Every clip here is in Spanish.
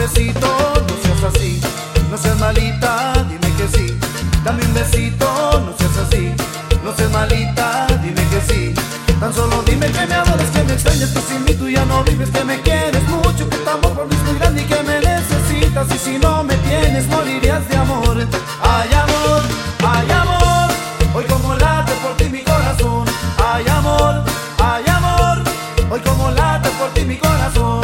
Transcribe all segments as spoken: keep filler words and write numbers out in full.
besito, no seas así. No seas malita, dime que sí. Dame un besito, no seas así. No seas malita, dime que sí. Tan solo dime que me adoras, que me extrañas, que sin mí tú ya no vives, que me quieres mucho, que tu amor por mí es muy grande y que me necesitas. Y si no me tienes, morirías de amor. Ay, amor, ay, amor, hoy como late por ti mi corazón. Ay, amor, ay, amor, hoy como late por ti mi corazón.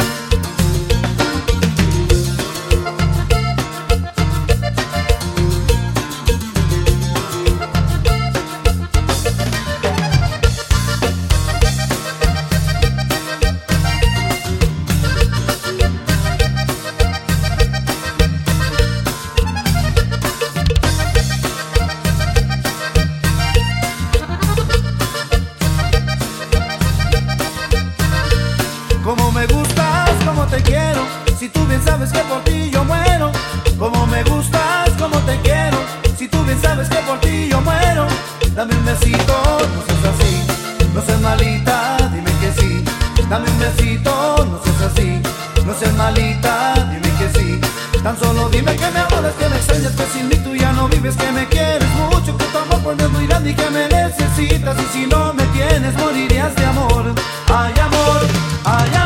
Como me gustas, como te quiero, si tú bien sabes que por ti yo muero. Como me gustas, como te quiero, si tú bien sabes que por ti yo muero. Dame un besito, no seas así, no seas malita, dime que sí. Dame un besito, no seas así, no seas malita, dime que sí. Tan solo dime que me adoras, que me extrañas, que sin mí tú ya no vives, que me quieres mucho, que tu amor por mí es muy grande y que me necesitas. Y si no me tienes, morirías de amor. Ay, amor, ay, amor.